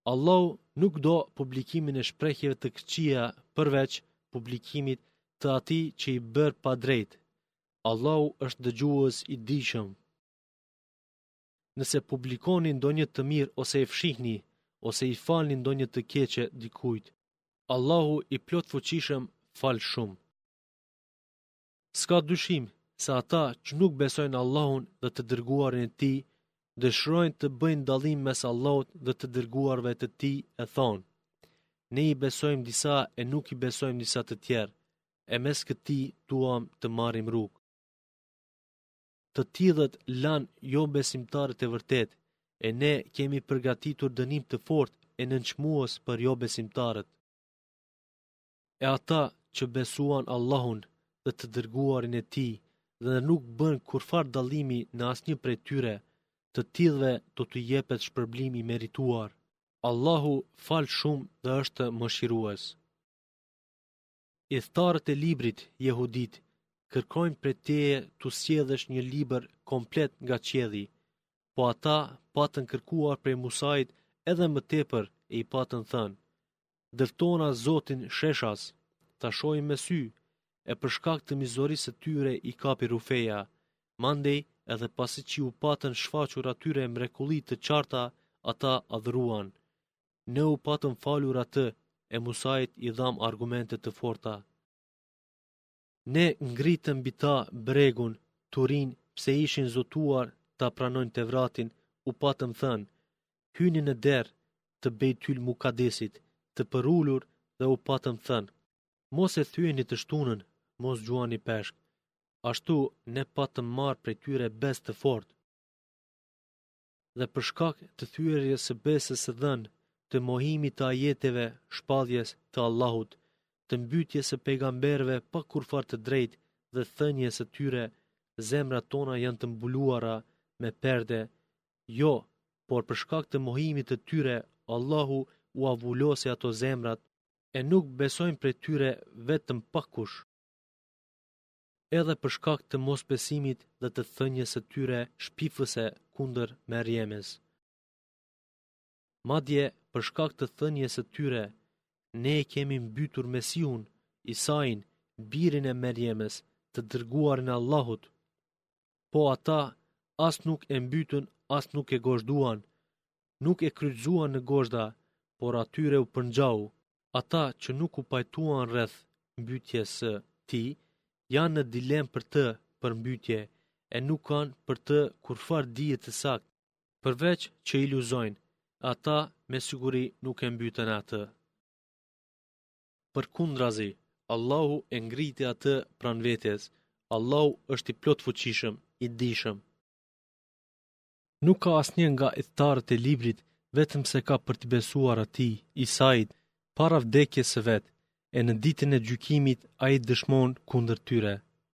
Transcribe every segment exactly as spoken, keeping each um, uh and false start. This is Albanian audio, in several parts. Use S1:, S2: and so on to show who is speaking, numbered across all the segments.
S1: Allahu nuk do publikimin e shprehjeve të këqija përveç publikimit të atij që i bër pa drejt. Allahu është dëgjues i dijshëm. Nëse publikoni ndonjë të mirë ose e fshihni, ose i falni ndonjë të keqe dikujt, Allahu i plot fuqishëm fal shumë. S'ka dyshim se ata që nuk besojnë Allahun dhe të dërguarin e tij, dëshirojnë të bëjnë dallim mes Allahut dhe të dërguarve të tij e thonë: ne i besojmë disa e nuk i besojmë disa të tjerë, e mes këtij duam të marrim rrugë. Të tillët lanë jo besimtarët e vërtet, e ne kemi përgatitur dënim të fortë e nënçmues për jo besimtarët. E ata që besuan Allahun dhe të dërguarin e tij dhe nuk bën kurfar dallimi në asnjë prej tyre, të tillëve do t'i jepet shpërblim i merituar. Allahu fal shumë dhe është mëshirues. Idhtarët e librit jehudit kërkojnë prej teje tu sjellësh një libër komplet nga qielli, po ata patën kërkuar prej Musait edhe më tepër e i patën thënë: dërtona Zotin sheshas, ta shohim me sy, e për shkak të mizorisë së tyre i kapi rufeja, mandej edhe pasi që u patën shfaqur atyre mrekulli të qarta, ata adhuruan. Ne u patëm falur atë, e Musait i dham argumente të forta. Ne ngritëm mbi ta bregun, Turin, pse ishin zotuar ta pranojnë Tevratin, u patëm thënë: hyni në derë të Beitul Mukadesit, të përulur, dhe u patëm thënë: mos e thyeni të shtunën, mos gjuani peshk. Ashtu ne patëm marrë prej tyre besë të fortë. Dhe për shkak të thyerjes së besës së dhënë, të mohimit të ajeteve, shpalljes të Allahut, të mbytjes së pejgamberëve pa kurfar të drejtë dhe thënies së tyre, zemrat tona janë të mbuluara me perde. Jo, por për shkak të mohimit të tyre, Allahu u avullosi ato zemrat, e nuk besojnë prej tyre vetëm pakush. Edhe për shkak të mosbesimit dhe të thënies së tyre shpifëse kundër Merjemes. Madje për shkak të thënies së tyre, ne e kemi mbytur Mesiun, Isain, birin e Merjemes, të dërguarin e Allahut. Po ata as nuk e mbytën, as nuk e gozhduan, nuk e kryqëzuan në gozhda, por atyre u përngjau. Ata që nuk u pajtuan rreth mbytjes së tij, janë në dilemë për të për mbytje, e nuk kanë për të kurfar dije të saktë, përveç që iluzojnë. Ata me siguri nuk e mbytën atë. Përkundrazi, Allahu e ngriti atë pranë vetes. Allahu është i plot fuqishëm, i dijshëm. Nuk ka asnjë nga idhtarët e librit vetëm se ka për të besuar atij, Isait, para vdekjes së vet, e në ditën e gjykimit ai dëshmon kundër tyre.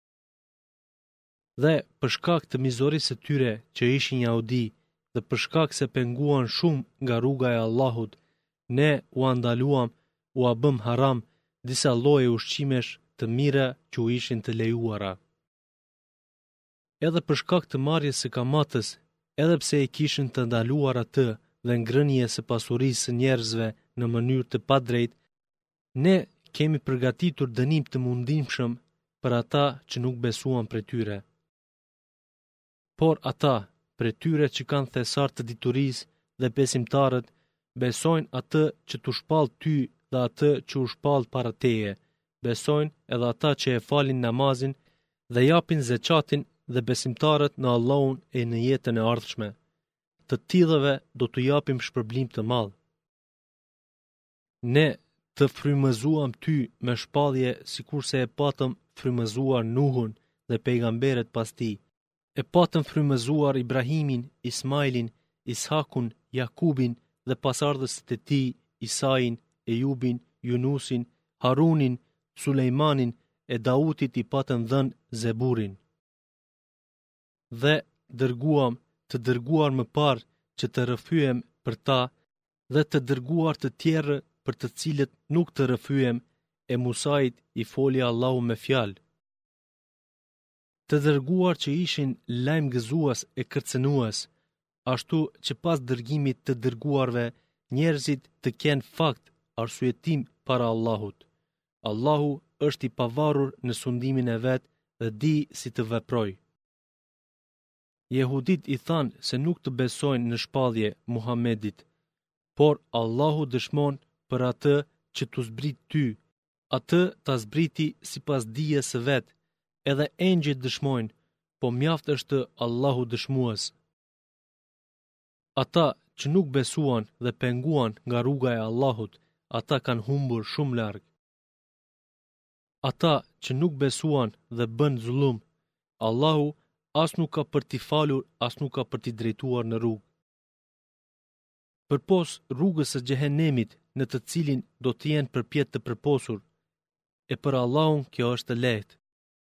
S1: Dhe për shkak të mizorisë së tyre që ishin jahudi, dhe për shkak se penguan shumë nga rruga e Allahut, ne u andaluam, u a bëm haram disa lloje ushqimesh të mira që u ishin të lejuara. Edhe për shkak të marrjes së kamatës, edhe pse e kishin të ndaluar atë dhe ngrënie së pasurisë së njerëzve në mënyrë të padrejtë, ne kemi përgatitur dënim të mundimshëm për ata që nuk besuan prej tyre. Por ata, prej tyre që kanë thesar të diturisë dhe besimtarët, besojnë atë që t'u shpall ty dhe atë që u shpall para teje, besojnë edhe ata që e falin namazin dhe japin zeqatin dhe besimtarët në Allahun e në jetën e ardhshme. Të tillëve do t'u japim shpërblim të madh. Ne të frymëzuam ty me shpallje sikurse e patëm frymëzuar Nuhun dhe pejgamberet pas tij. E patëm frymëzuar Ibrahimin, Ismailin, Ishakun, Jakubin dhe pasardhësit e tij, Isain, Ejubin, Yunusin, Harunin, Sulejmanin e Dautit i patëm dhënë Zeburin. Dhe dërguam të dërguar më parë që të rrëfyem për ta dhe të dërguar të tjerë për të cilët nuk të rrëfyem, e Musait i foli Allahu me fjalë. Të dërguar që ishin lajm gëzues e kërcënues, ashtu që pas dërgimit të dërguarve njerëzit të kenë fakt arsyetim para Allahut. Allahu është i pavarur në sundimin e vet dhe di si të veproj. Jehudit i thanë se nuk të besojnë në shpallje Muhamedit, por Allahu dëshmon për atë që t'u zbrit ty, atë ta zbriti sipas dijes së vet, edhe engjëjt dëshmojnë, po mjaft është Allahu dëshmues. Ata që nuk besuan dhe penguan nga rruga e Allahut, ata kanë humbur shumë larg. Ata që nuk besuan dhe bën zullum, Allahu as nuk ka për t'i falur, as nuk ka për t'i drejtuar në rrugë. Përpos rrugës së xhehenemit në të cilin do të jenë përpjet të përposur, e për Allahun kjo është lehtë.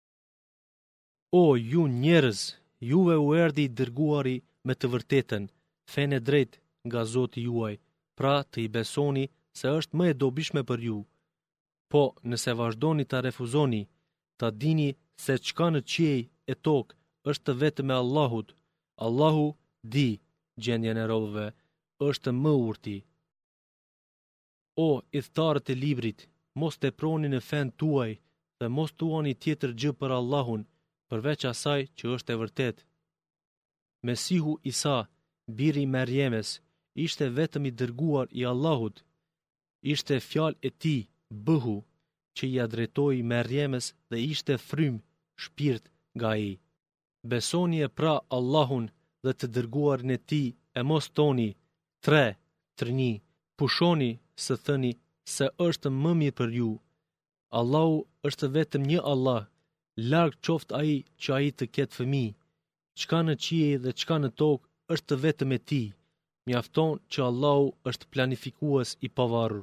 S1: O ju njerëz, juve u erdhi i dërguari me të vërtetën, fenë e drejtë nga Zoti juaj, pra të i besoni se është më e dobishme për ju. Po, nëse vazhdoni ta refuzoni, ta dini se çka në qiej e tokë është të vetëm e Allahut. Allahu di gjendjen e robëve, është më urti. O, idhtarët e librit, mos teproni në fen tuaj dhe mos thuani tjetër gjë për Allahun, përveç asaj që është e vërtet. Mesihu Isa, biri i Merjemes, ishte vetëm i dërguar i Allahut. Ishte fjalë e tij, bëhu, që i drejtoi Merjemes dhe ishte frym, shpirt nga ai. Besoni e pra Allahun dhe të dërguarin e tij e mos toni, tre, trëni, pushoni së thëni se është më mirë për ju. Allahu është vetëm një Allah, larg qoftë ai që ai të ketë fëmijë. Çka në qiej dhe çka në tokë është vetëm e tij. Mjafton që Allahu është planifikues i pavarur.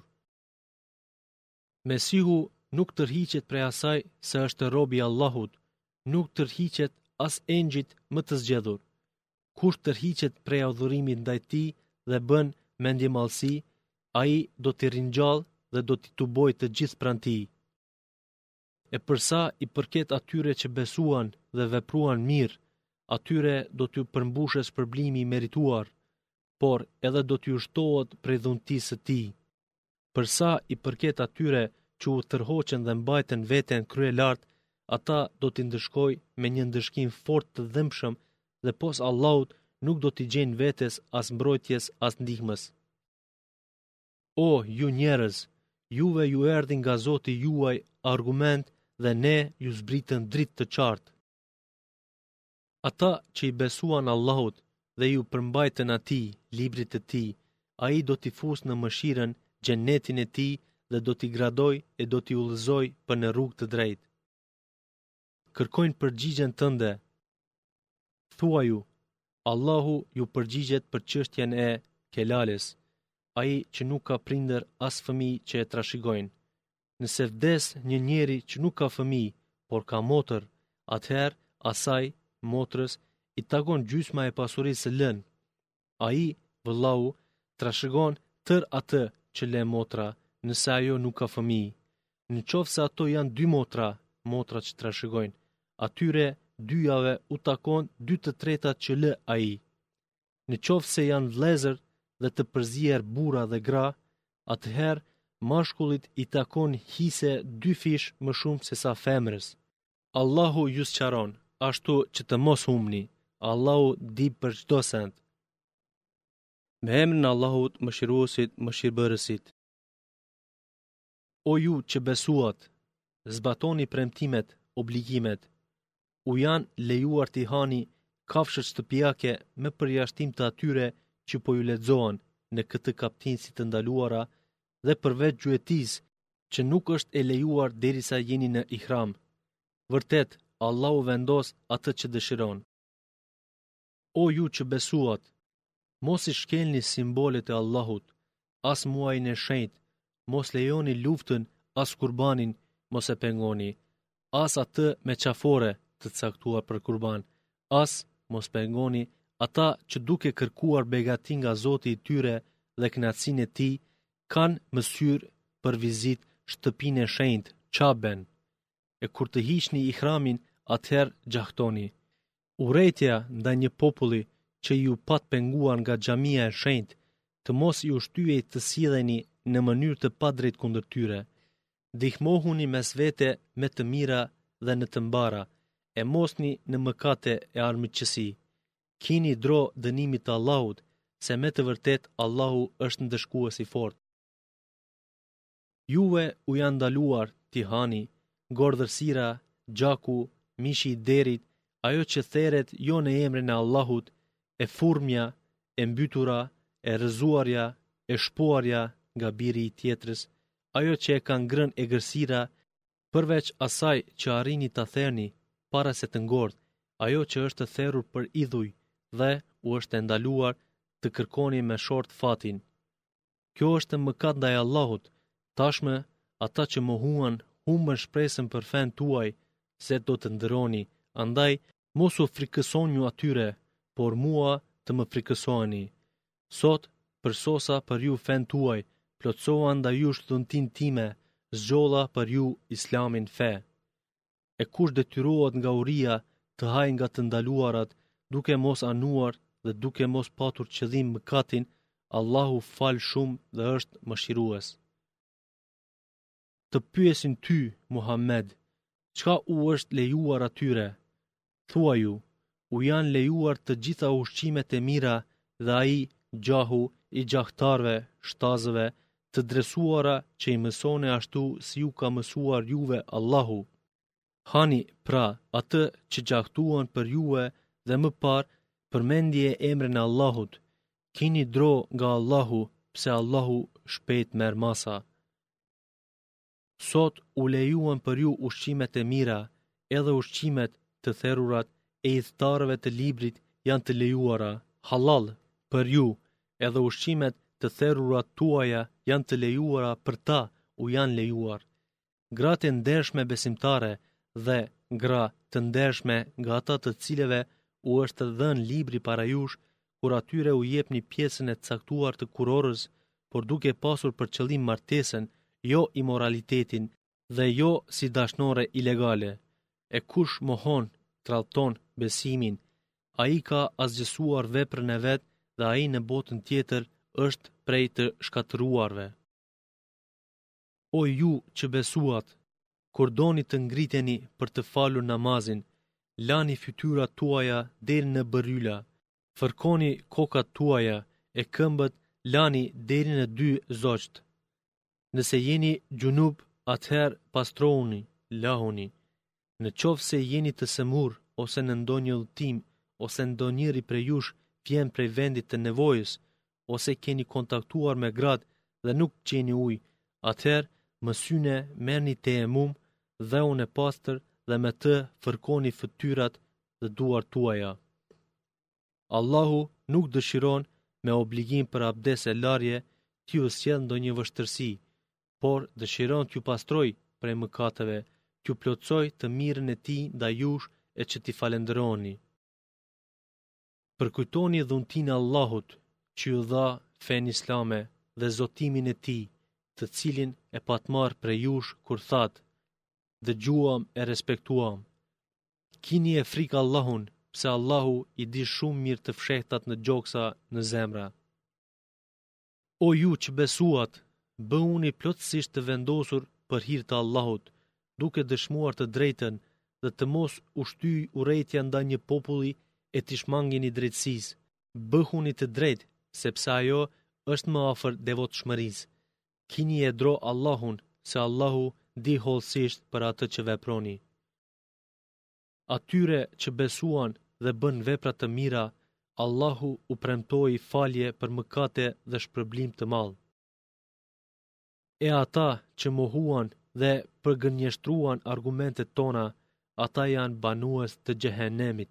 S1: Mesihu nuk tërhiqet prej asaj se është rob i Allahut, nuk tërhiqet as engjëjt më të zgjedhur. Kush tërhiqet prej adhurimit ndaj tij dhe bën mendjemallësi, ai do t'i ringjallë dhe do t'i tuboj të gjithë pranë tij. E përsa i përket atyre që besuan dhe vepruan mirë, atyre do t'ju përmbushes shpërblimi i merituar, por edhe do t'ju shtohet prej dhuntisë së tij. Përsa i përket atyre që u tërhoqën dhe mbajtën veten krye lart, ata do t'i ndëshkoj me një ndëshkim fort të dhëmshëm dhe pos Allahut nuk do t'i gjejnë vetes as mbrojtjes as ndihmës. O, ju njerëz, juve ju erdhi nga Zoti juaj argument dhe ne ju zbritën dritë të qartë. Ata që i besuan Allahut dhe ju përmbajtën atij, librit të tij, ai do t'i fusë në mëshirën, xhenetin e tij dhe do t'i gradoj e do t'i udhëzoj për në rrugë të drejtë. Kërkojnë përgjigjen tënde. Thuaj ju, Allahu ju përgjigjet për çështjen e kelales, ai që nuk ka prindër as fëmijë që e trashëgojnë. Nëse vdes një njeri që nuk ka fëmijë, por ka motër, atëherë asaj, motrës, i takon gjysma e pasurisë së lënë. Ai, vëllau, trashëgon tër atë që le motra, nëse ajo nuk ka fëmijë. Në qoftë se ato janë dy motra, motra që trashëgojnë, atyre dyjave u takon dy të tretat që lë ai. Në qoftë se janë vëllezër dhe të përzier burra dhe gra, atëherë mashkullit i takon hise dy fish më shumë se sa femrës. Allahu ju sqaron, ashtu që të mos humni. Allahu di për çdo send. Me emrin e Allahut, Mëshiruesit, Mëshirbërësit. O ju që besuat, zbatoni premtimet, obligimet. U janë lejuar t'i hani kafshët shtëpiake me përjashtim të atyre që po ju lexohen në këtë kaptinësi të ndaluara dhe përveç gjuetis që nuk është e lejuar derisa jeni në ihram. Vërtet, Allahu vendos atë që dëshiron. O ju që besuat, mos i shkelni simbolet e Allahut, as muajin e shenjtë, mos lejoni luftën, as kurbanin, mos e pengoni, as atë me qafore të caktuar për kurban, as mos pengoni ata që duke kërkuar begati nga Zoti i tyre dhe kënaqësinë e tij, kanë mësyrë për vizit shtëpinë e shenjtë, Qaben. E kur të hiqni ihramin, atëherë gjahtoni. Urrejtja ndaj një populli që ju pat penguar nga xhamia e shenjtë të mos i ushtyej të silleni në mënyrë të padrejtë kundër tyre. Ndihmohuni mes vete me të mira dhe në të mbara, e mosni në mëkate e armiqësi. Kini dro dënimit të Allahut, se me të vërtet Allahu është ndëshkues i fortë. Juve u janë ndaluar t'i hani gordhërsira, gjaku, mishi i derit, ajo që theret jo në emrin e Allahut, e furmja, e mbytura, e rrëzuarja, e shpuarja nga biri i tjetrës, ajo që e kanë ngrënë e gërsira, përveç asaj që arrini ta therni para se të ngordh, ajo që është therrur për idhuj dhe u është ndaluar të kërkoni me short fatin. Kjo është mëkat ndaj Allahut. Tashmë ata që mohuan humbën shpresën për fen tuaj se do të ndëroni, andaj mos u frikësoni atyre, por mua të më frikësoni. Sot përsosa për ju fen tuaj, plotësova ndaj jush dhuntin time, zgjolla për ju Islamin fe. E kush detyrohet nga uria të haj nga të ndaluarat, duke mos anuar dhe duke mos patur qëllim mëkatin, Allahu fal shumë dhe është mëshirues. Të pyesin ty, Muhammed, çka u është lejuar atyre? Thua ju, u janë lejuar të gjitha ushqimet e mira dhe ai, gjahu i gjahtarve, shtazëve, të dresuara që i mësone ashtu si ju ka mësuar juve Allahu. Hani pra atë që gjahtuan për juve dhe më parë përmendje emrin e Allahut. Kini dro nga Allahu, pse Allahu shpejt merr masa. Sot u lejuan për ju ushqimet e mira, edhe ushqimet të therrurat e idhtarëve të librit janë të lejuara, halal për ju, edhe ushqimet të therrurat tuaja janë të lejuara për ta, u janë lejuar. Gratë e ndershme besimtare dhe gra të ndershme nga ata të cilëve u është dhënë libri para jush, kur atyre u jepni pjesën e caktuar të kurorës, por duke pasur për qëllim martesën, jo imoralitetin dhe jo si dashnore ilegale. E kush mohon, tradhton besimin, ai ka asgjësuar veprën e vet dhe ai në botën tjetër është prej të shkatëruarve. O ju që besuat, kur doni të ngriteni për të falur namazin, lani fytyrat tuaja deri në bërryla, fërkoni kokat tuaja e këmbët lani deri në dy zogjt. Nëse jeni gjunub, atëherë pastrohuni, lahuni. Në qoftë se jeni të semur ose në ndonjë udhtim, ose ndonjëri prej jush vjen prej vendit të nevojës, ose keni kontaktuar me gratë dhe nuk gjeni ujë, atëherë mësyne merrni tejemum dhe unë e pastër dhe me të fërkoni fytyrat dhe duart tuaja. Allahu nuk dëshiron me obligim për abdes e larje t'ju sjell ndonjë vështirësi, por dëshiron t'ju pastroj prej mëkateve, t'ju plotësoj të mirën e tij ndaj jush e që t'i falenderoni. Përkujtoni dhuntin e Allahut që ju dha fen islame dhe zotimin e tij, të cilin e patmarr prej jush kur thatë, dëgjuam e respektuam. Kini e frikë Allahun, pse Allahu i di shumë mirë të fshehtat në gjoksa në zemra. O ju që besuat, bëhuni plotësisht të vendosur për hir të Allahut, duke dëshmuar të drejtën dhe të mos ushtyj urrejtja ndaj një populli e t'i shmangini drejtësisë. Bëhuni të drejtë, sepse ajo është më afër devotshmërisë. Kini e dro Allahun, se Allahu di hollësisht për atë që veproni. Atyre që besuan dhe bën vepra të mira, Allahu u premtoi falje për mëkate dhe shpërblim të madh. E ata që mohuan dhe përgënjeshtruan argumentet tona, ata janë banues të xhehenemit.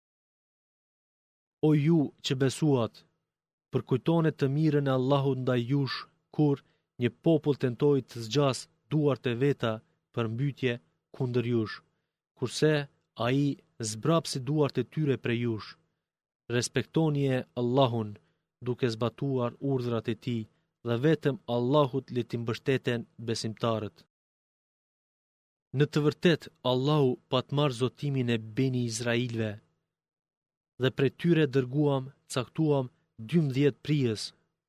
S1: O ju që besuat, përkujtoni të mirën e Allahut ndaj jush kur një popull tentoi të zgjas duart e veta për mbytje kundër jush, kurse ai zbrapsi duart e tyre prej jush. Respektoni e Allahun duke zbatuar urdhrat e tij dhe vetëm Allahut le t'i mbështeten besimtarët. Në të vërtet, Allahu patmar zotimin e Beni Izrailve dhe prej tyre dërguam, caktuam dymbëdhjetë prijës.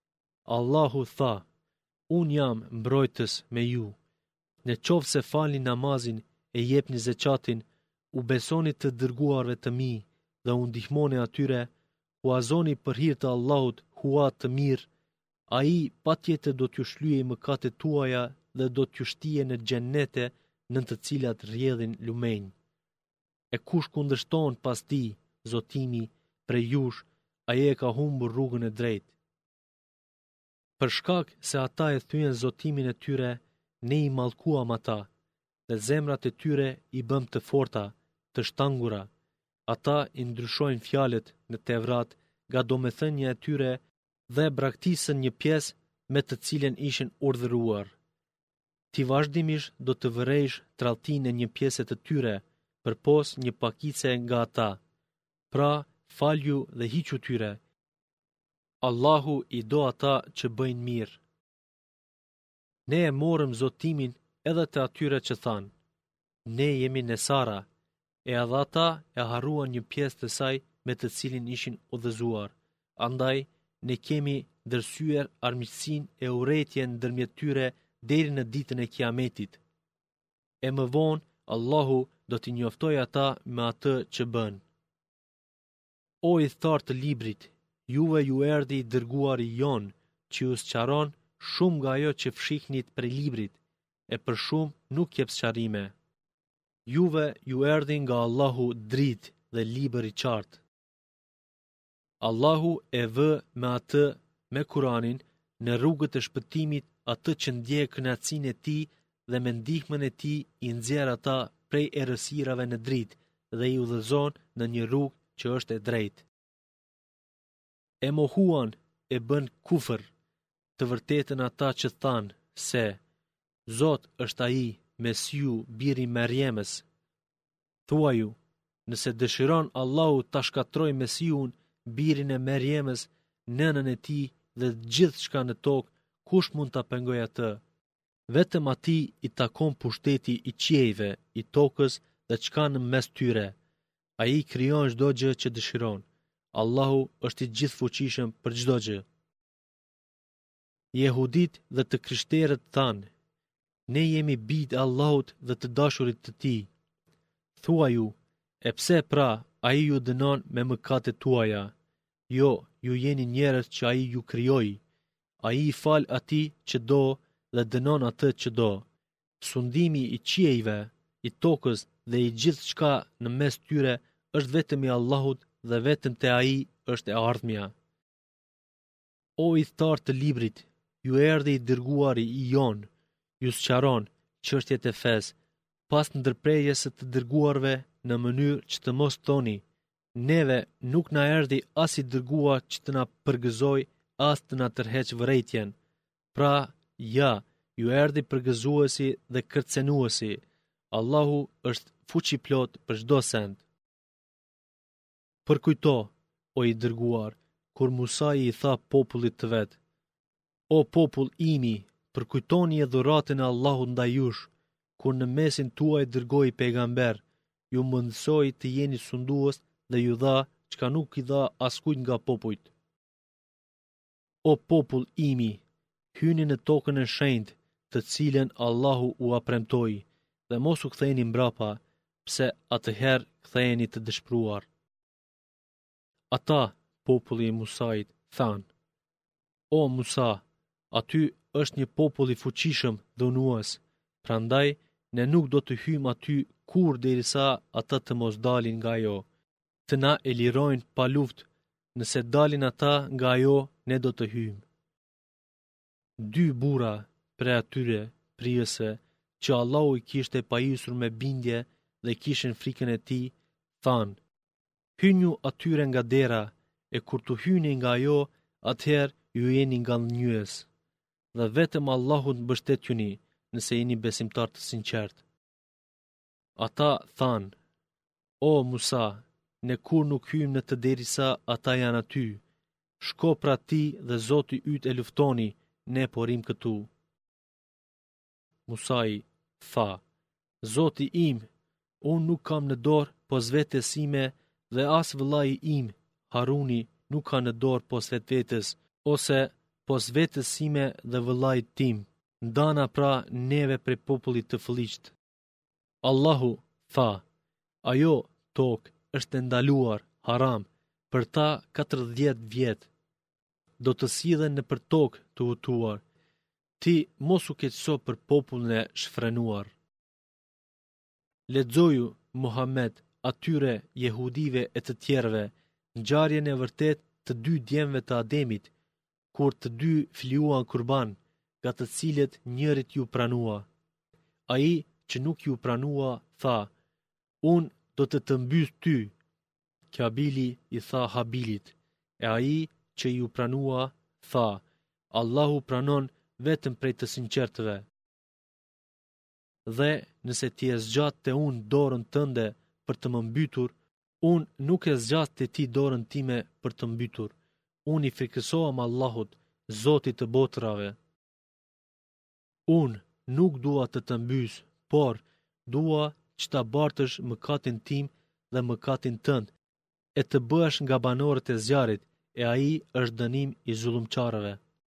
S1: Allahu tha, unë jam mbrojtës me ju. Në qovë se falni namazin e jepni zeqatin, u besoni të dërguarve të mi dhe u ndihmoni atyre, huazoni për hir të Allahut hua të mirë, a i pa tjetër do t'ju shlyej mëkatet tuaja dhe do t'ju shtije në gjennete në të cilat rrjedhin lumenj. E kush kundërshton pas ti, Zotimi, prej jush, aje e ka humbur rrugën e drejtë. Për shkak se ata e thyen Zotimin e tyre, ne i mallkuam ata, dhe zemrat e tyre i bëm të forta, të shtangura. Ata i ndryshojnë fjalët në Tevrat nga domethënia e tyre dhe braktisën një pjesë me të cilën ishin urdhëruar. Ti vazhdimisht do të vërejsh tradhtinë e një pjese të tyre, përpos një pakice nga ata. Pra, falju dhe hiqu tyre. Allahu i do ata që bëjnë mirë. Ne e morëm Zotimin edhe të atyre që thanë, ne jemi Nesara, e edhe ata e harruan një pjesë të saj me të cilin ishin udhëzuar. Andaj, ne kemi dërsyer armiqsinë e urrëtitjen ndërmjet tyre deri në ditën e Kiametit. E më vonë, Allahu do t'i njoftojë ata me atë që bën. O i thartë të librit, juve ju erdhi i dërguari jon, që ju sqaron shumë nga ajo që fshihnit prej librit, e për shumë nuk jep sqarime. Juve ju erdhi nga Allahu dritë dhe libër i qartë. Allahu e vë me atë, me Kuranin, në rrugët e shpëtimit atë që ndjek kënaqësinë e tij dhe me ndihmën e tij i nxjerr ata prej errësirave në dritë dhe i udhëzon në një rrugë që është e drejtë. E mohuan e bën kufër të vërtetën ata që thanë se Zot është ai, Mesiu, biri Merjemës. Thuaju, nëse dëshiron Allahu ta shkatërrojë Mesiun, birin e Merjemës, nënën e tij dhe gjithë shka në tokë, kush mund ta pengojë atë? Vetëm atij i takon pushteti i qiejve, i tokës dhe çka në mes tyre. Ai krijon çdo gjë që dëshiron. Allahu është i gjithfuqishëm për çdo gjë. Jehudit dhe të krishterët thanë, ne jemi bijtë Allahut dhe të dashurit të tij. Thuaju, e pse pra ai ju dënon me mëkatet tuaja? Jo, ju jeni njerëz që ai ju krijoi. Ai i fal atij që do dhe dënon atë që do. Sundimi i qiejve, i tokës dhe i gjithë shka në mes tyre është vetëm i Allahut dhe vetëm te ai është e ardhmja. O i thartë të librit, ju erdhi i dërguari i jon, ju sqaron çështjet e fesë, pas ndërprerjes së të dërguarve në mënyrë që të mos thoni, neve nuk na erdhi as i dërguar që të na përgëzoj, as të na tërheq vërejtjen. Pra, ja, ju erdhi përgëzuesi dhe kërcenuesi. Allahu është fuqiplot për çdo send. Përkujto, o i dërguar, kur Musa i tha popullit të vet, o popull imi, përkujtoni e dhuratën e Allahut ndaj jush, kur në mesin tuaj dërgoi pejgamber, ju mundsoi të jeni sundues dhe ju dha çka nuk i dha askujt nga popujt. O popull imi, hyni në tokën e shenjtë, të cilën Allahu u apremtoi, dhe mos u ktheheni mbrapa, pse atëherë ktheheni të dëshpëruar. Ata, populli i Musait, thanë, o Musa, aty është një popull i fuqishëm dhe unues, prandaj ne nuk do të hyjmë aty kur derisa ata të mos dalin nga ajo, të na e lirojnë pa luftë, nëse dalin ata nga ajo, ne do të hyjmë. Dy burra prej atyre prijësve që Allahu i kishte pajisur me bindje dhe kishin frikën e tij, thanë, hyjnu atyre nga dera, e kur të hyni nga ajo, atëherë ju jeni nga ngjyes. Dhe vetëm Allahut mbështetjuni, nëse jeni besimtar të sinqert. Ata thanë, o Musa, ne kur nuk hyjmë në të derisa ata janë aty. Shko pra ti dhe Zoti yt e luftoni, ne porim këtu. Musai tha, Zoti im, unë nuk kam në dorë pos vetes ime dhe as vëllai im, Haruni, nuk ka në dorë pos vetvetes, ose pos vetës sime dhe vëllait tim, ndana pra neve prej popullit të fëlliqt. Allahu tha, ajo tokë është ndaluar, haram, për ta katërdhjetë vjet. Do të sillen në për tokë të hutuar. Ti mos u keqso për popullin e shfrenuar. Lexoju, Muhammed, atyre jehudive e të tjerëve, ngjarjen e vërtet të dy djemve të Ademit, kur të dy fliuan kurban, nga të cilët njërit ju pranua. Ai që nuk ju pranua tha, unë do të të mbys ty. Kabili i tha Habilit, e ai që ju pranua tha, Allahu pranon vetëm prej të sinqertëve. Dhe nëse ti e zgjat të unë dorën tënde për të më mbytur, unë nuk e zgjat të ti dorën time për të mbytur. Unë i frikësoam Allahut, Zotit të botrave. Unë nuk dua të të mbys, por dua që ta bartësh mëkatin tim dhe mëkatin tënd, e të bësh nga banorët e zjarit, e ai është dënim i zullumçarëve.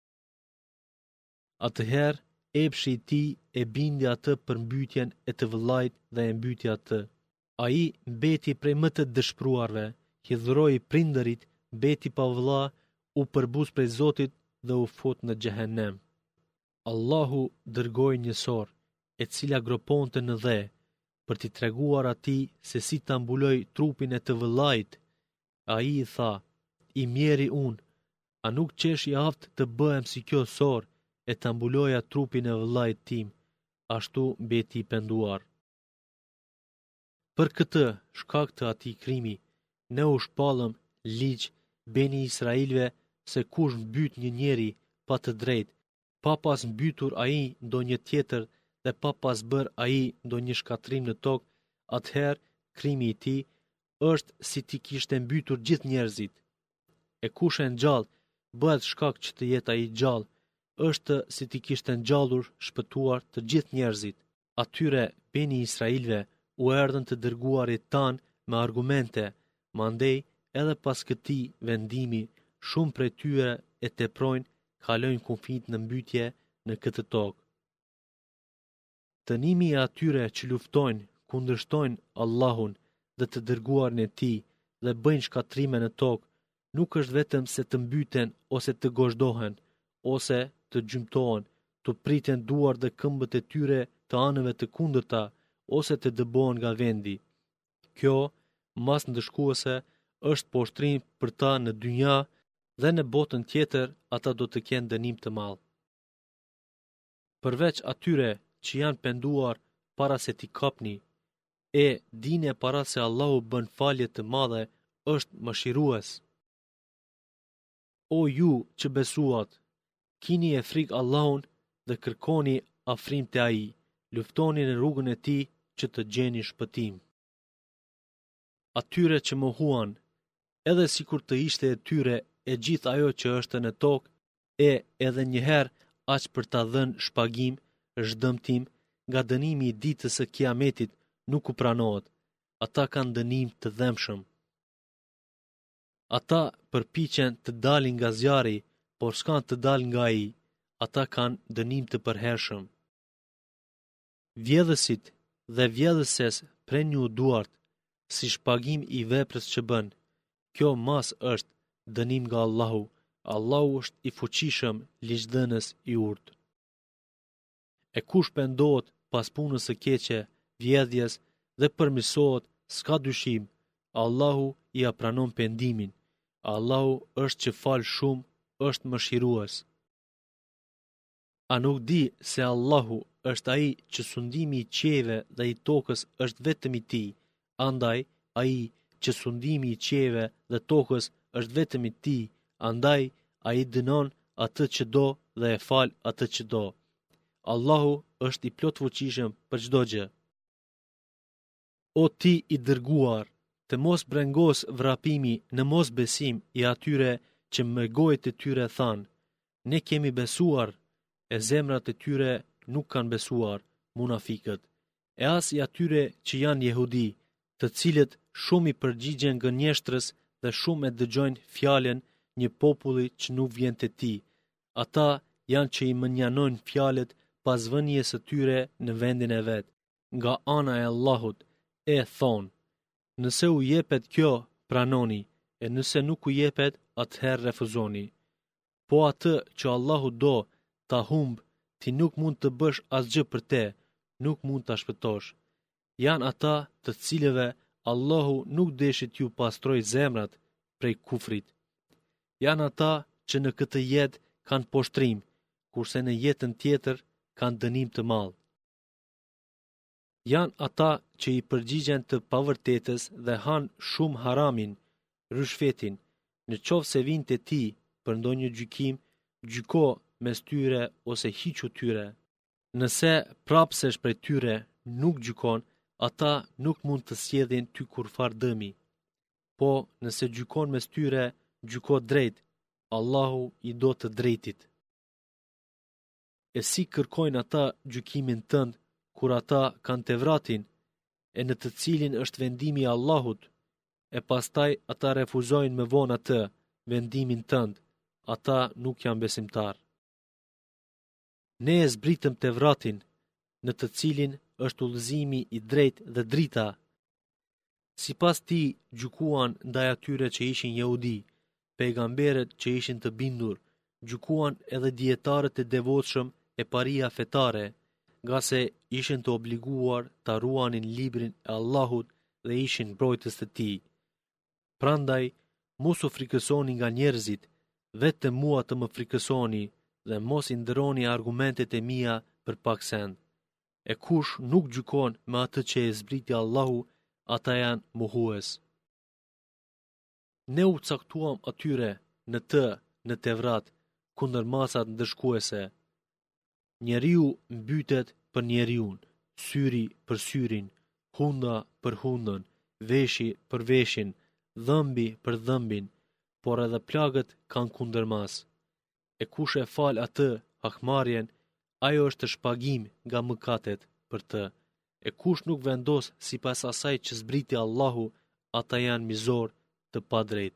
S1: Atëherë, epshi i tij e bindi atë për mbytjen e të vëllait dhe e mbyti atë. Ai mbeti prej më të dëshpëruarve, hidhuroi prindërit, mbeti pa vëlla, u përbus prej Zotit dhe u fut në xhehenem. Allahu dërgoi një sorë, e cila groponte në dhe, për t'i treguar atij se si ta mbuloj trupin e të vëllait. Ai i tha, i mjeri unë, a nuk qesh i aft të bëhem si kjo sorë, e ta mbuloja trupin e vëllait tim, ashtu mbeti i penduar. Për këtë shkak të atij krimi, ne u shpallëm ligj beni Israilve se kush mbyt një njeri pa të drejtë, pa pas mbytur ai ndonjë tjetër dhe pa pas bër ai ndonjë shkatrim në tokë, atëherë krimi i tij është si ti kishte mbytur gjithë njerëzit. E kush e ngjall bëhet shkak që të jetë ai gjallë, është si ti kishte ngjallur shpëtuar të gjithë njerëzit. Atyre beni Israilve u erdhën të dërguarit tan me argumente, mandej edhe pas këtij vendimi, shumë prej tyre e teprojnë, kalojnë kufijt në mbytje në këtë tokë. Dënimi i atyre që luftojnë, kundërshtojnë Allahun dhe të dërguarin e tij dhe bëjnë shkatrime në tokë, nuk është vetëm se të mbyten ose të gozhdohen, ose të gjymtohen, të priten duar dhe këmbët e tyre të anëve të kundërta, ose të dëbohen nga vendi. Kjo, mas ndëshkuese, është poshtrim për ta në dynja dhe në botën tjetër ata do të kenë dënim të madh. Përveç atyre që janë penduar para se t'i kapni, e dine para se Allahu bën falje të madhe, është mëshirues. O ju që besuat, kini e frikë Allahun dhe kërkoni afrim te ai, luftoni në rrugën e tij që të gjeni shpëtim. Atyre që mohuan, edhe sikur të ishte e tyre e gjithë ajo që është në tokë, e edhe njëherë aq për ta dhënë shpagim, zhdëmtim, nga dënimi i ditës së Kiametit nuk u pranohet. Ata kanë dënim të dhëmshëm. Ata përpiqen të dalin nga zjarri, por s'kan të dalin nga ai. Ata kanë dënim të përhershëm. Vjedhësit dhe vjedhëses preni u duart, si shpagim i veprës që bën. Kjo mas është dënim nga Allahu. Allahu është i fuqishëm, ligjdhënës i urtë. E kush pendohet pas punës së keqe, vjedhjes dhe përmirësohet, s'ka dyshim, Allahu i pranon pendimin. Allahu është që fal shumë, është mëshirues. A nuk di se Allahu është ai që sundimi i qiejve dhe i tokës është vetëm i tij, andaj ai që sundimi i qiejve dhe tokës është vetëm i tij, andaj ai dënon atë që do dhe e fal atë që do. Allahu është i plot fuqishëm për çdo gjë. O ti i dërguar, të mos brengos vrapimi në mos besim i atyre që me gojët e tyre thanë, ne kemi besuar, e zemrat e tyre nuk kanë besuar, munafikët, e as i atyre që janë jehudi, të cilët shumë i përgjigjen gënjeshtrës dhe shumë e dëgjojnë fjalën një populli që nuk vjen te ti, Ata janë që i mënjanojnë fjalët pas vënies së tyre në vendin e vet, nga ana e Allahut, e thonë: nëse u jepet kjo, pranoni, e nëse nuk u jepet, atëherë refuzoni. Po atë që Allahu do ta humb, ti nuk mund të bësh asgjë për te, nuk mund ta shpëtosh. Janë ata të cilëve Allahu nuk deshi t'ju pastroj zemrat prej kufrit. Janë ata që në këtë jetë kanë poshtrim, kurse në jetën tjetër kanë dënim të madh. Janë ata që i përgjigjen të pavërtetës dhe hanë shumë haramin, rishfetin. Në qovë se vinë të ti për ndonjë gjykim, gjyko mes tyre ose hiqu tyre. Nëse prapsesh prej tyre nuk gjykon, ata nuk mund të sjellin ty kurfar dëmi. Po, nëse gjykon mes tyre, gjyko drejt, Allahu i do të drejtit. E si kërkojnë ata gjykimin tënd, kur ata kanë Tevratin, e në të cilin është vendimi i Allahut, e pastaj ata refuzojnë me vonë atë, vendimin tënd, ata nuk janë besimtar. Ne e zbritëm Tevratin, në të cilin është udhëzimi i drejtë dhe drita. Sipas ti gjykuan ndaj atyre që ishin jehudi, pejgamberët që ishin të bindur, gjykuan edhe dietarët e devotshëm e paria fetare, nga se ishin të obliguar ta ruanin librin e Allahut dhe ishin mbrojtës të tij. Prandaj, mos u frikësoni nga njerëzit, vetëm mua të më frikësoni dhe mos i ndëroni argumentet e mia për pak send. E kush nuk gjykon me atë që e zbriti Allahu, ata janë mohues. Ne u caktuam atyre në të, në Tevrat, kundër masat ndëshkuese. Njeriu mbytet për njeriun, syri për syrin, hunda për hundën, veshi për veshin, dhëmbi për dhëmbin, por edhe plagët kanë kundërmas. E kush e fal atë hakmarrjen, ajo është shpagim nga mëkatet për të. E kush nuk vendos sipas asaj që zbriti Allahu, ata janë mizor të padrejt.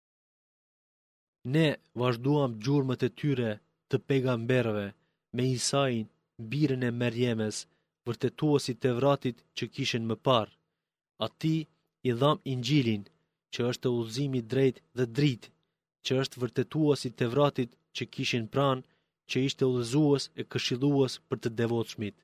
S1: Ne vazhduam gjurmët e tyre të pejgamberëve me Isain, birën e Merjemes, vërtetuosit Tevratit që kishin më parë. Ati i dham Injilin, që është udhëzimi drejt dhe dritë, që është vërtetuosi Tevratit që kishin pranë, që ishte udhëzues e këshillues për të devotshmit.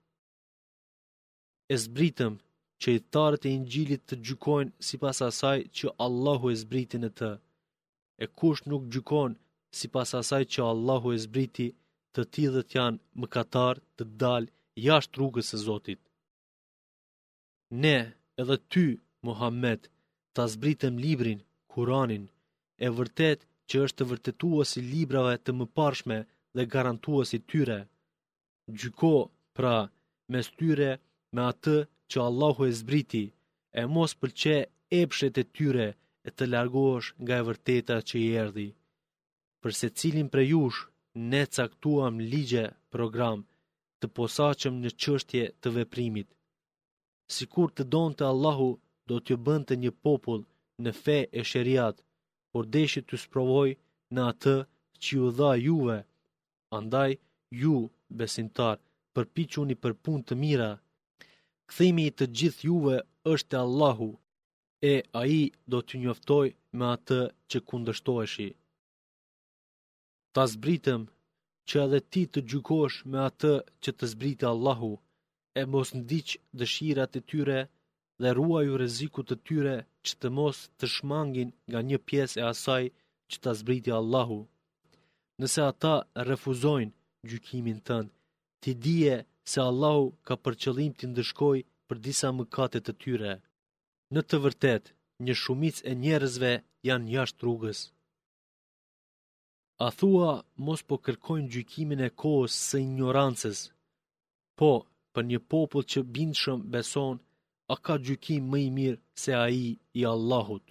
S1: E zbritëm që i tarët e Injilit të gjykojnë sipas asaj që Allahu e zbriti në të. E kush nuk gjykon sipas asaj që Allahu e zbriti, të tillët janë mëkatar të dalë jashtë rrugës së Zotit. Ne, edhe ty, Muhammed, ta zbritëm librin, Kuranin, e vërtet që është vërtetuesi librave të mëparshme dhe garantuesi tyre. Gjyko, pra, mes tyre me atë që Allahu e zbriti, e mos pëlqe epshet e tyre e të largohesh nga e vërteta që i erdhi. Për secilin prej jush, ne caktuam ligje, program, të posaçëm në çështje të veprimit. Sikur të donte Allahu, do t'ju bënte një popull në fe e sheriat, por deshi t'ju sprovoj në atë që ju dha juve. Andaj, ju, besimtar, përpiquni për punë të mira. Kthimi i të gjithë juve është e Allahu, e ai do t'ju njoftoj me atë që kundërshtoheshi. Ta zbritëm që edhe ti të gjykosh me atë që të zbriti Allahu, e mos ndiq dëshirat e tyre dhe ruaju rrezikut të tyre që të mos të shmangin nga një pjesë e asaj që ta zbriti Allahu. Nëse ata refuzojnë gjykimin tënd, ti dije se Allahu ka për qëllim t'i ndëshkojë për disa mëkate të tyre. Në të vërtetë, një shumicë e njerëzve janë jashtë rrugës. A thua mos po kërkojnë gjykimin e kohës së ignorancës? Po, për një popull që bindshëm beson, a ka gjykim më i mirë se ai i Allahut?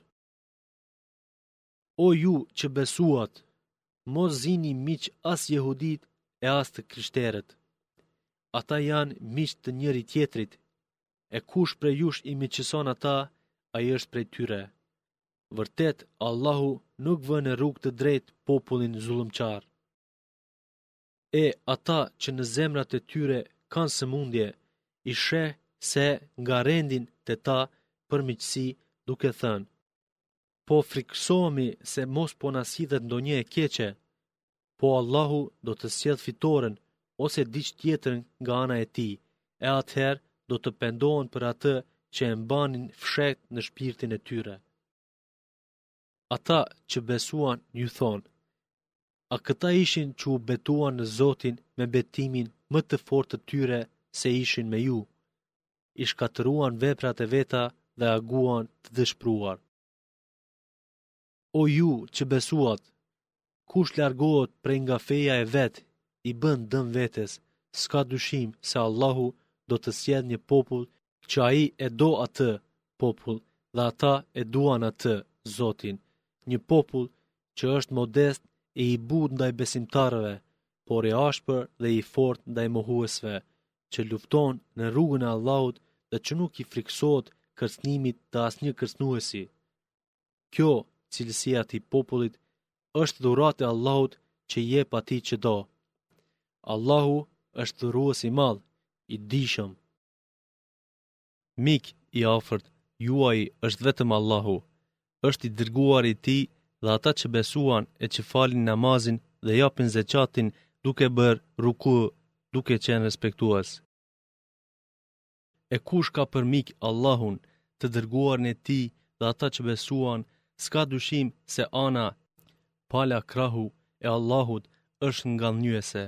S1: O ju që besuat, mos zini miq as jehudit e as të krishterët. Ata janë miq të njëri tjetrit, e kush prej jush i miqëson ata, ai është prej tyre. Vërtet, Allahu nuk vë në rrugë të drejtë popullin zullëmqar. E ata që në zemrat e tyre kanë sëmundje, i sheh se nga rendin të ta për miqësi, duke thënë: po friksohemi se mos po na sidhet ndonjë e keqe, po Allahu do të sjell fitoren ose diç tjetër nga ana e tij, e atëherë do të pendohen për atë që e mbanin fshet në shpirtin e tyre. Ata që besuan ju thonë: a këta ishin që u betuan në Zotin me betimin më të fortë të tyre se ishin me ju? I shkatëruan veprat e veta dhe aguan të dëshpruar. O ju që besuat, kush largohet prej nga feja e vet, i bën dëm vetes, s'ka dyshim se Allahu do të sjell një popull që ai e do atë popull dhe ata e duan atë, Zotin, një popull që është modest e i but ndaj besimtarëve, por i ashpër dhe i fort ndaj mohuesve, që lufton në rrugën e Allahut dhe që nuk i friksohet kërcënimit të asnjë kërcënuesi. Kjo, cilësia e atij popullit, është dhuratë e Allahut që i jep atij që do. Allahu është dhurues i madh, i dijshëm. Mik i afërt juaj është vetëm Allahu, është i dërguar i tij dhe ata që besuan e që falin namazin dhe japin zeqatin duke bërë ruku, duke qenë respektues. E kush ka për mik Allahun, të dërguarin e tij dhe ata që besuan, s'ka dyshim se ana pala krahu e Allahut është ngallënyese.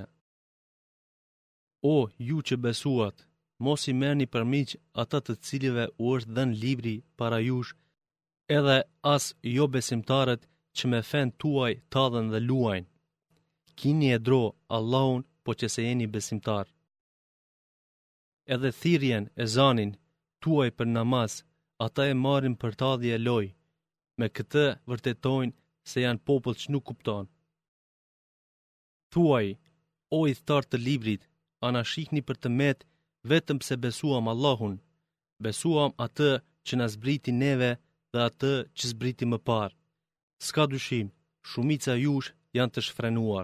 S1: O, ju që besuat, mos i merrni për miq ata të cilëve u është dhënë libri para jush, edhe as jo besimtarët që me fen tuaj tallën dhe luajnë. Kini e dro Allahun po që se jeni besimtar. Edhe thirrjen e zanin tuaj për namaz, ata e marrin për tallje loj, me këtë vërtetojnë se janë popull që nuk kupton. Thuaj, o i thtar të librit, ana shihni për të met vetëm pse besuam Allahun, besuam atë që na zbriti neve dhe atë që zbriti më parë. S'ka dyshim, shumica jush janë të shfrenuar.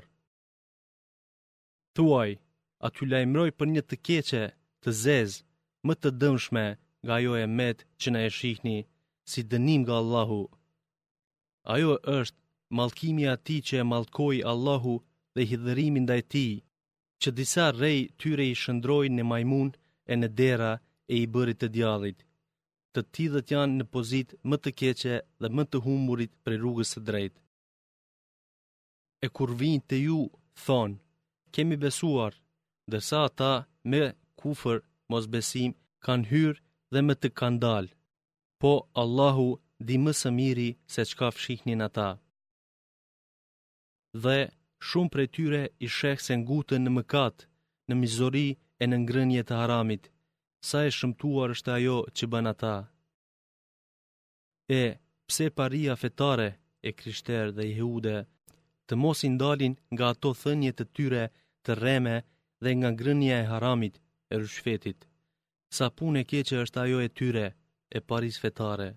S1: Thuaj, a t'ju lajmëroj për një të keqe, të zezë, më të dëmshme nga ajo e met që na e shihni, si dënim nga Allahu. Ajo është mallkimi i atij që e mallkoi Allahu dhe hidhërimi ndaj tij, që disa rej tyre i shndrojnë në majmun e në dera e i bërit të djallit. Të tillët janë në pozitë më të keqe dhe më të humburit prej rrugës së drejtë. E kur vinë te ju, thonë, kemi besuar, ndërsa ata me kufër, mosbesim, kanë hyrë dhe me të kanë dalë. Po Allahu di më së miri se çka fshihnin ata. Dhe shumë prej tyre i sheh se ngutën në mëkat, në mizori e në ngrënje të haramit. Sa e shëmtuar është ajo që bën ata. E pse paria fetare e krishterë dhe jehude të mos i ndalin nga ato thënie të tyre të rreme dhe nga ngrënia e haramit e rishfetit. Sa punë e keqe është ajo e tyre e paris fetare.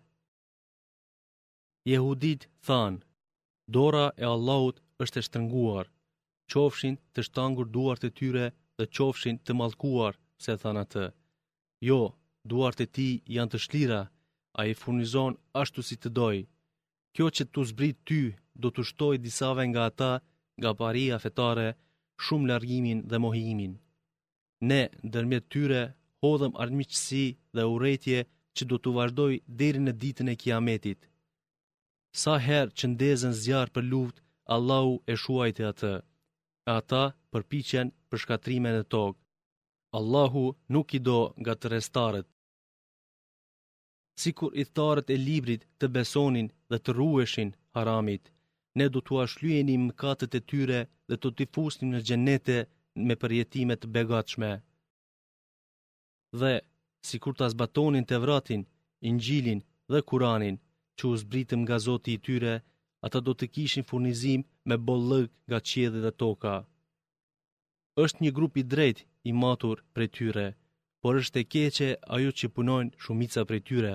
S1: Jehudit thanë, dora e Allahut është e shtrënguar, qofshin të shtangur duart e tyre dhe qofshin të mallkuar, se thanë atë. Jo, duart e tij janë të shlira, a i furnizon ashtu si të doj. Kjo që t'u zbrit ty do t'u shtoj disave nga ata, nga paria fetare, shumë largimin dhe mohimin. Ne, ndërmjet tyre, hodhëm armiqësi dhe urrëtie që do t'u vazhdoj deri në ditën e Kiametit. Sa herë që ndezën zjarr për luftë, Allahu e shuajti atë. Ata përpiqen për shkatrime në tokë. Allahu nuk i do nga të rrestarët. Sikur i thtarët e librit të besonin dhe të ruheshin haramit, ne do t'u ashlyeni mëkatet e tyre dhe do t'i fusnim në xhenete me përjetime të begatshme. Dhe sikur ta zbatonin Tevratin, Injilin dhe Kuranin, që u zbritëm nga Zoti i tyre, ata do të kishin furnizim me bollëg nga qielli dhe toka. Është një grup i drejtë i matur prej tyre, por është e keqe ajo që punojnë shumica prej tyre.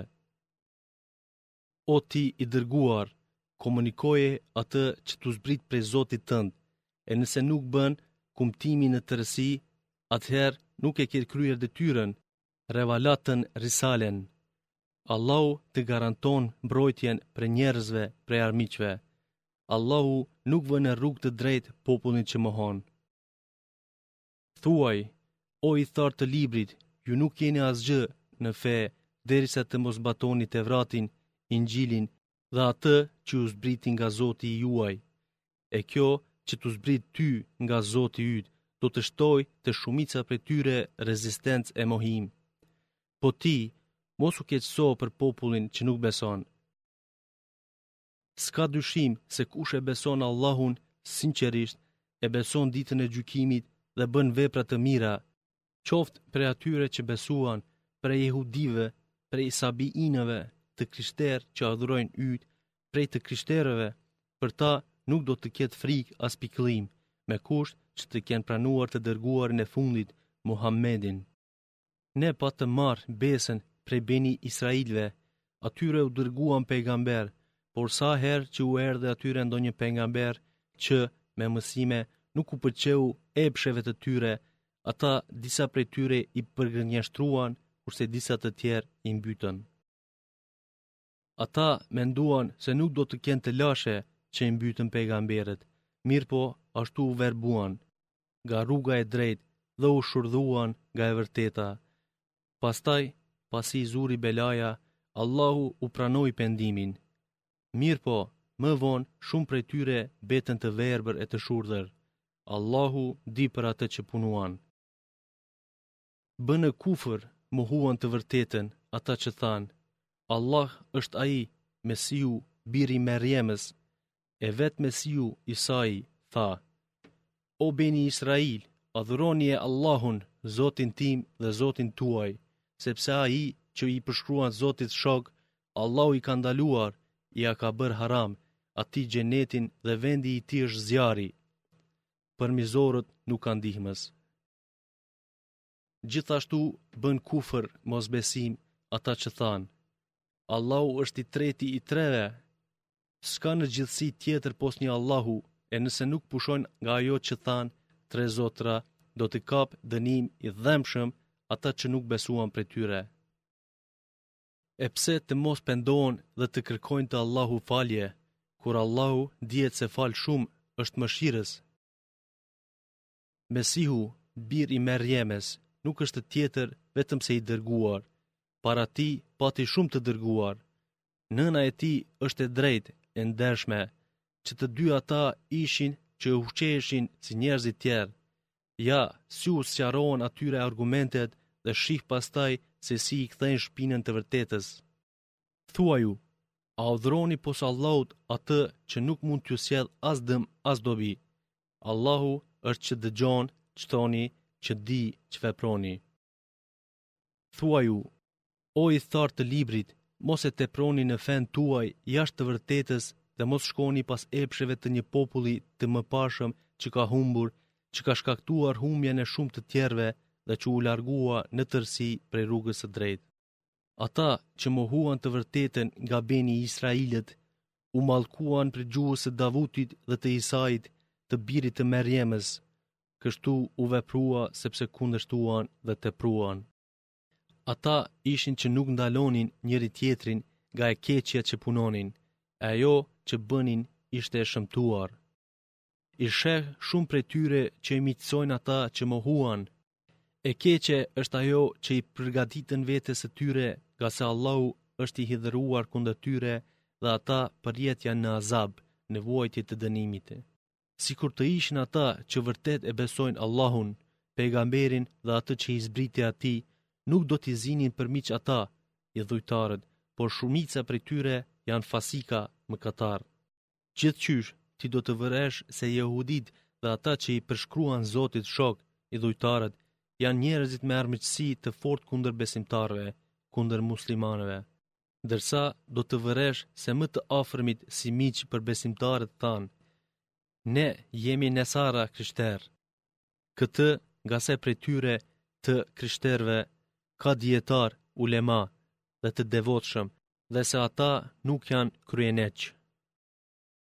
S1: O ti i dërguar, komunikoje atë që t'u zbrit prej Zotit tënd, e nëse nuk bën, kumtimin në tërësi, atëherë nuk e ke kryer detyrën, revalatën risalen. Allahu të garanton mbrojtjen për njerëzve prej armiqve. Allahu nuk vë në rrugë të drejtë popullin që mohon. Thuaj, o i thartë të librit, ju nuk jeni asgjë në fe, derisa të mos zbatoni Tevratin, Injilin dhe atë që u zbriti nga Zoti i juaj. E kjo që t'u zbrit ty nga Zoti yt, do të shtoj të shumica prej tyre rezistencë e mohim. Po ti, mos u keqso për popullin që nuk beson. S'ka dyshim se kush e beson Allahun sinqerisht, e beson ditën e gjykimit dhe bën vepra të mira, qoftë prej atyre që besuan, prej jehudive, prej sabiinëve, të krishterë që adhurojnë yt, prej të krishterëve, për ta nuk do të ketë frikë as pikëllim, me kusht që të kenë pranuar të dërguarin e fundit, Muhammedin. Ne pa të marrë besën prej beni Israilve, atyre u dërguan pejgamber, por sa herë që u erdhe atyre ndonjë pejgamber që me mësime nuk u pëlqeu epsheve të tyre, ata disa prej tyre i përgënjeshtruan, kurse disa të tjerë i mbytën. Ata menduan se nuk do të kenë të lashe që i mbytën pejgamberët, mirë po ashtu u verbuan nga rruga e drejtë dhe u shurdhuan nga e vërteta. Pastaj, pasi zuri belaja, Allahu u pranoi pendimin. Mirë po, më vonë shumë prej tyre betën të verbër e të shurdhër. Allahu di për atë që punuan. Bënë kufër, mohuan të vërtetën ata që thanë, Allah është ai, Mesiu, biri Merjemës, e vetë Mesiu Isai tha, o beni Israil, adhuroni e Allahun, Zotin tim dhe Zotin tuaj, sepse ai që i përshkruan Zotit shok, Allahu i ka ndaluar, i a ka bërë haram, ati gjenetin dhe vendi i ti është zjari. Për mizorët nuk kanë ndihmës. Gjithashtu bën kufër mosbesim ata që thanë, Allahu është i treti i treve, s'ka në gjithësi tjetër pos një Allahu, e nëse nuk pushojnë nga ajo që thanë, tre zotra, do të kap dënim i dhemshëm ata që nuk besuan prej tyre. E pse të mos pendohen dhe të kërkojnë të Allahu falje, kur Allahu dihet se fal shumë është mëshirës. Mesihu, bir i Merjemes, nuk është tjetër vetëm se i dërguar, para ti pati shumë të dërguar. Nëna e ti është e drejtë, e ndershme, që të dy ata ishin që u ushqeheshin si njerëzit tjerë. Ja, si u sqarohen atyre argumentet dhe shih pastaj se si i kthejnë shpinën të vërtetës. Thuaju, a udhëroni pos Allahut atë që nuk mund t'ju sjell as dëm as dobi. Allahu është që dëgjon, që thoni, që di, që veproni. Thuaju, o i thartë të librit, mos e teproni në fen tuaj jashtë të vërtetës dhe mos shkoni pas epsheve të një populli të mëparshëm që ka humbur, që ka shkaktuar humbjen e shumë të tjerëve dhe që u largua në tërësi prej rrugës së drejtë. Ata që mohuan të vërtetën nga beni Israilit, u mallkuan për gjuhës së Davutit dhe të Isait, të birit të Merjemës, kështu u veprua sepse kundërshtuan dhe tepruan. Ata ishin që nuk ndalonin njëri tjetrin nga e keqja që punonin, e ajo që bënin ishte e shëmtuar. I sheh shumë prej tyre që i miqësojnë ata që mohuan. E keqe është ajo që i përgatitën vetes së tyre, nga se Allahu është i hidhëruar kundër tyre dhe ata përjet janë në azab, në vuajtje të dënimit. Sikur të ishin ata që vërtet e besojnë Allahun, pejgamberin dhe atë që i zbriti atij, nuk do t'i zinin për miq ata, i dhujtarët, por shumica prej tyre janë fasika mëkatar. Gjithqysh, ti do të vëresh se jehudit dhe ata që i përshkruan Zotit shok, i dhujtarët, janë njerëzit me armiqësi të fort kundër besimtarëve, kundër muslimanëve. Ndërsa do të vëresh se më të afërmit si miq për besimtarët thanë, ne jemi nesara krishter. Këtë nga se prej tyre të krishterve ka dietar, ulema dhe të devotshëm, dhe se ata nuk janë kryeneq.